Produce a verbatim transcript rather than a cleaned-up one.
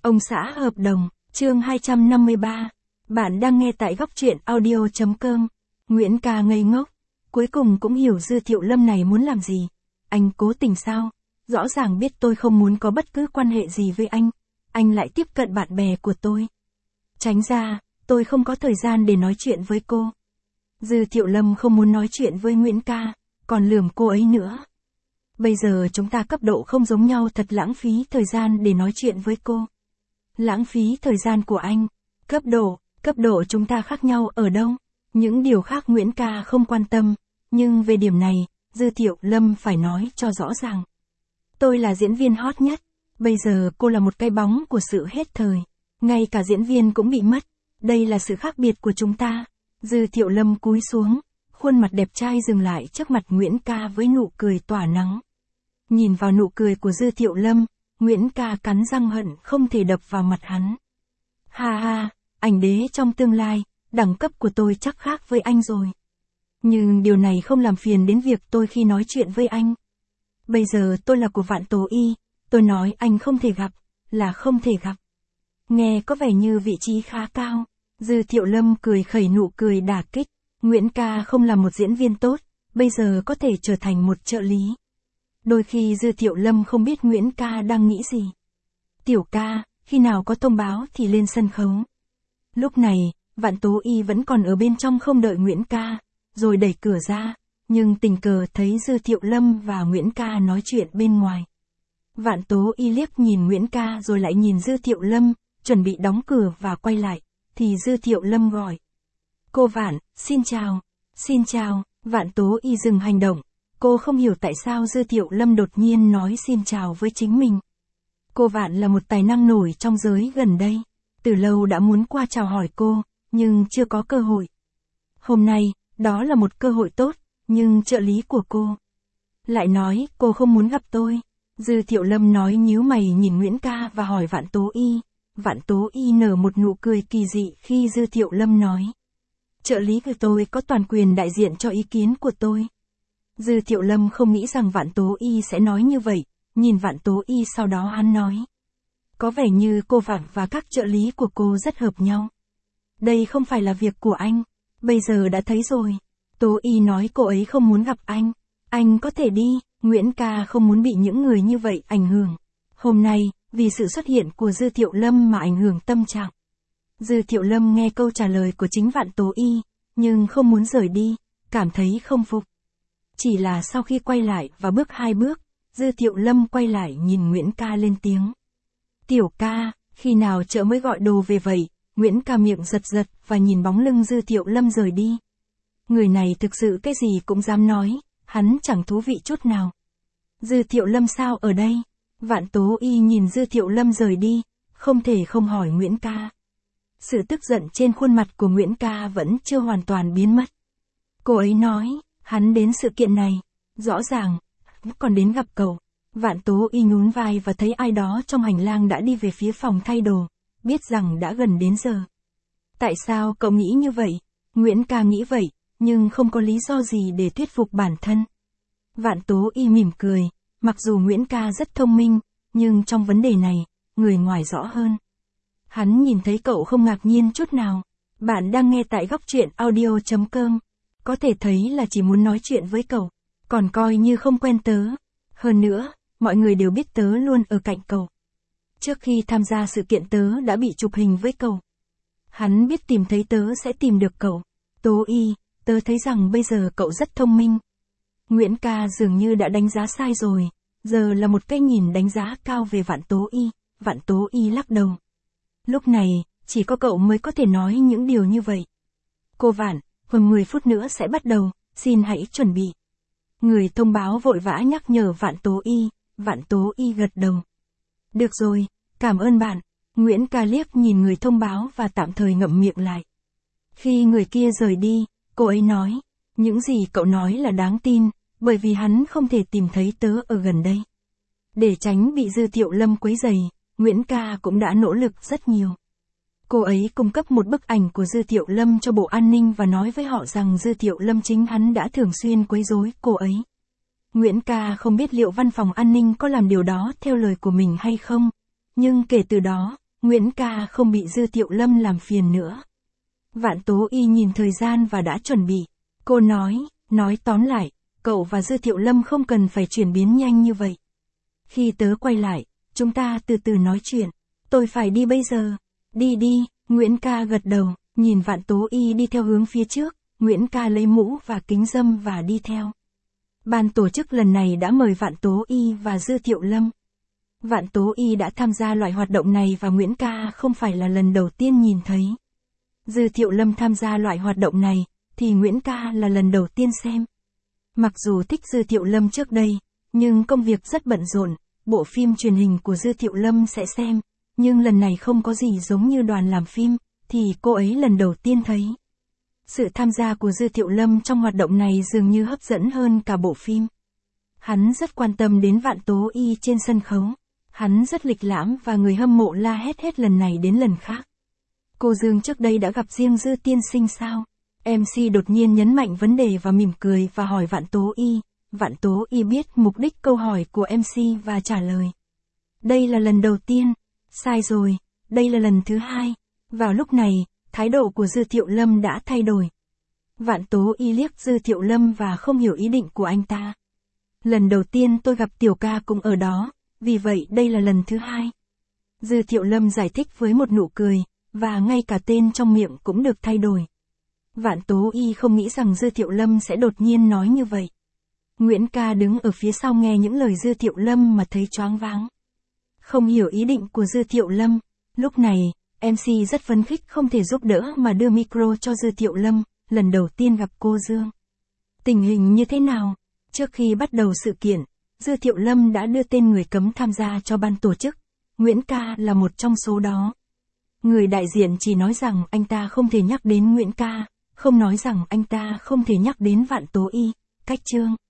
Ông xã hợp đồng, chương hai trăm năm mươi ba. Bạn đang nghe tại góc truyện audio.com. Nguyễn Ca ngây ngốc. Cuối cùng cũng hiểu Dư Thiệu Lâm này muốn làm gì. Anh cố tình sao? Rõ ràng biết tôi không muốn có bất cứ quan hệ gì với anh. Anh lại tiếp cận bạn bè của tôi. Tránh ra, tôi không có thời gian để nói chuyện với cô. Dư Thiệu Lâm không muốn nói chuyện với Nguyễn Ca, còn lườm cô ấy nữa. Bây giờ chúng ta cấp độ không giống nhau, thật lãng phí thời gian để nói chuyện với cô. Lãng phí thời gian của anh. Cấp độ, cấp độ chúng ta khác nhau ở đâu? Những điều khác Nguyễn Ca không quan tâm, nhưng về điểm này, Dư Thiệu Lâm phải nói cho rõ ràng. Tôi là diễn viên hot nhất, bây giờ cô là một cái bóng của sự hết thời. Ngay cả diễn viên cũng bị mất, đây là sự khác biệt của chúng ta. Dư Thiệu Lâm cúi xuống, khuôn mặt đẹp trai dừng lại trước mặt Nguyễn Ca với nụ cười tỏa nắng. Nhìn vào nụ cười của Dư Thiệu Lâm, Nguyễn Ca cắn răng hận không thể đập vào mặt hắn. Ha ha, ảnh đế trong tương lai, đẳng cấp của tôi chắc khác với anh rồi. Nhưng điều này không làm phiền đến việc tôi khi nói chuyện với anh. Bây giờ tôi là của Vạn Tố Y, tôi nói anh không thể gặp, là không thể gặp. Nghe có vẻ như vị trí khá cao. Dư Thiệu Lâm cười khẩy nụ cười đả kích. Nguyễn Ca không là một diễn viên tốt, bây giờ có thể trở thành một trợ lý. Đôi khi Dư Thiệu Lâm không biết Nguyễn Ca đang nghĩ gì. Tiểu ca, khi nào có thông báo thì lên sân khấu. Lúc này, Vạn Tố Y vẫn còn ở bên trong không đợi Nguyễn Ca, rồi đẩy cửa ra, nhưng tình cờ thấy Dư Thiệu Lâm và Nguyễn Ca nói chuyện bên ngoài. Vạn Tố Y liếc nhìn Nguyễn Ca rồi lại nhìn Dư Thiệu Lâm, chuẩn bị đóng cửa và quay lại, thì Dư Thiệu Lâm gọi. Cô Vạn, xin chào, xin chào. Vạn Tố Y dừng hành động. Cô không hiểu tại sao Dư Thiệu Lâm đột nhiên nói xin chào với chính mình. Cô Vạn là một tài năng nổi trong giới gần đây. Từ lâu đã muốn qua chào hỏi cô, nhưng chưa có cơ hội. Hôm nay, đó là một cơ hội tốt, nhưng trợ lý của cô lại nói cô không muốn gặp tôi. Dư Thiệu Lâm nói nhíu mày nhìn Nguyễn Ca và hỏi Vạn Tố Y. Vạn Tố Y nở một nụ cười kỳ dị khi Dư Thiệu Lâm nói. Trợ lý của tôi có toàn quyền đại diện cho ý kiến của tôi. Dư Thiệu Lâm không nghĩ rằng Vạn Tố Y sẽ nói như vậy, nhìn Vạn Tố Y sau đó hắn nói. Có vẻ như cô Vạn và các trợ lý của cô rất hợp nhau. Đây không phải là việc của anh, bây giờ đã thấy rồi. Tố Y nói cô ấy không muốn gặp anh, anh có thể đi. Nguyễn Ca không muốn bị những người như vậy ảnh hưởng. Hôm nay, vì sự xuất hiện của Dư Thiệu Lâm mà ảnh hưởng tâm trạng. Dư Thiệu Lâm nghe câu trả lời của chính Vạn Tố Y, nhưng không muốn rời đi, cảm thấy không phục. Chỉ là sau khi quay lại và bước hai bước, Dư Thiệu Lâm quay lại nhìn Nguyễn Ca lên tiếng. Tiểu ca, khi nào chợ mới gọi đồ về vậy? Nguyễn Ca miệng giật giật và nhìn bóng lưng Dư Thiệu Lâm rời đi. Người này thực sự cái gì cũng dám nói, hắn chẳng thú vị chút nào. Dư Thiệu Lâm sao ở đây? Vạn Tố Y nhìn Dư Thiệu Lâm rời đi, không thể không hỏi Nguyễn Ca. Sự tức giận trên khuôn mặt của Nguyễn Ca vẫn chưa hoàn toàn biến mất. Cô ấy nói, hắn đến sự kiện này, rõ ràng, còn đến gặp cậu. Vạn Tố Y nhún vai và thấy ai đó trong hành lang đã đi về phía phòng thay đồ, biết rằng đã gần đến giờ. Tại sao cậu nghĩ như vậy? Nguyễn Ca nghĩ vậy, nhưng không có lý do gì để thuyết phục bản thân. Vạn Tố Y mỉm cười, mặc dù Nguyễn Ca rất thông minh, nhưng trong vấn đề này, người ngoài rõ hơn. Hắn nhìn thấy cậu không ngạc nhiên chút nào. Bạn đang nghe tại góc truyện audio.com. Có thể thấy là chỉ muốn nói chuyện với cậu, còn coi như không quen tớ. Hơn nữa, mọi người đều biết tớ luôn ở cạnh cậu. Trước khi tham gia sự kiện tớ đã bị chụp hình với cậu. Hắn biết tìm thấy tớ sẽ tìm được cậu. Tố Y, tớ thấy rằng bây giờ cậu rất thông minh. Nguyễn Ca dường như đã đánh giá sai rồi, giờ là một cái nhìn đánh giá cao về Vạn Tố Y. Vạn Tố Y lắc đầu. Lúc này, chỉ có cậu mới có thể nói những điều như vậy. Cô Vạn, hơn mười phút nữa sẽ bắt đầu, xin hãy chuẩn bị. Người thông báo vội vã nhắc nhở Vạn Tố Y. Vạn Tố Y gật đầu. Được rồi, cảm ơn bạn. Nguyễn Ca liếc nhìn người thông báo và tạm thời ngậm miệng lại. Khi người kia rời đi, cô ấy nói, những gì cậu nói là đáng tin, bởi vì hắn không thể tìm thấy tớ ở gần đây. Để tránh bị Dư Thiệu Lâm quấy rầy, Nguyễn Ca cũng đã nỗ lực rất nhiều. Cô ấy cung cấp một bức ảnh của Dư Thiệu Lâm cho Bộ An ninh và nói với họ rằng Dư Thiệu Lâm chính hắn đã thường xuyên quấy rối cô ấy. Nguyễn Ca không biết liệu văn phòng an ninh có làm điều đó theo lời của mình hay không, nhưng kể từ đó, Nguyễn ca không bị Dư Thiệu Lâm làm phiền nữa. Vạn Tố Y nhìn thời gian và đã chuẩn bị. Cô nói, nói tóm lại, cậu và Dư Thiệu Lâm không cần phải chuyển biến nhanh như vậy. Khi tớ quay lại, chúng ta từ từ nói chuyện. Tôi phải đi bây giờ. Đi đi, Nguyễn ca gật đầu, nhìn Vạn Tố Y đi theo hướng phía trước, Nguyễn ca lấy mũ và kính râm và đi theo. Ban tổ chức lần này đã mời Vạn Tố Y và Dư Thiệu Lâm. Vạn Tố Y đã tham gia loại hoạt động này và Nguyễn ca không phải là lần đầu tiên nhìn thấy. Dư Thiệu Lâm tham gia loại hoạt động này, thì Nguyễn ca là lần đầu tiên xem. Mặc dù thích Dư Thiệu Lâm trước đây, nhưng công việc rất bận rộn, bộ phim truyền hình của Dư Thiệu Lâm sẽ xem, nhưng lần này không có gì giống như đoàn làm phim, thì cô ấy lần đầu tiên thấy. Sự tham gia của Dư Thiệu Lâm trong hoạt động này dường như hấp dẫn hơn cả bộ phim. Hắn rất quan tâm đến Vạn Tố Y trên sân khấu. Hắn rất lịch lãm và người hâm mộ la hét hết lần này đến lần khác. Cô Dương trước đây đã gặp riêng Dư tiên sinh sao? em xê đột nhiên nhấn mạnh vấn đề và mỉm cười và hỏi Vạn Tố Y. Vạn Tố Y biết mục đích câu hỏi của em xê và trả lời. Đây là lần đầu tiên. Sai rồi, đây là lần thứ hai. Vào lúc này, thái độ của Dư Thiệu Lâm đã thay đổi. Vạn Tố Y liếc Dư Thiệu Lâm và không hiểu ý định của anh ta. Lần đầu tiên tôi gặp Tiểu ca cũng ở đó, vì vậy đây là lần thứ hai. Dư Thiệu Lâm giải thích với một nụ cười, và ngay cả tên trong miệng cũng được thay đổi. Vạn Tố Y không nghĩ rằng Dư Thiệu Lâm sẽ đột nhiên nói như vậy. Nguyễn ca đứng ở phía sau nghe những lời Dư Thiệu Lâm mà thấy choáng váng. Không hiểu ý định của Dư Thiệu Lâm, lúc này, em xê rất phấn khích không thể giúp đỡ mà đưa micro cho Dư Thiệu Lâm, lần đầu tiên gặp cô Dương. Tình hình như thế nào? Trước khi bắt đầu sự kiện, Dư Thiệu Lâm đã đưa tên người cấm tham gia cho ban tổ chức. Nguyễn ca là một trong số đó. Người đại diện chỉ nói rằng anh ta không thể nhắc đến Nguyễn ca, không nói rằng anh ta không thể nhắc đến Vạn Tố Y, Cách Trương.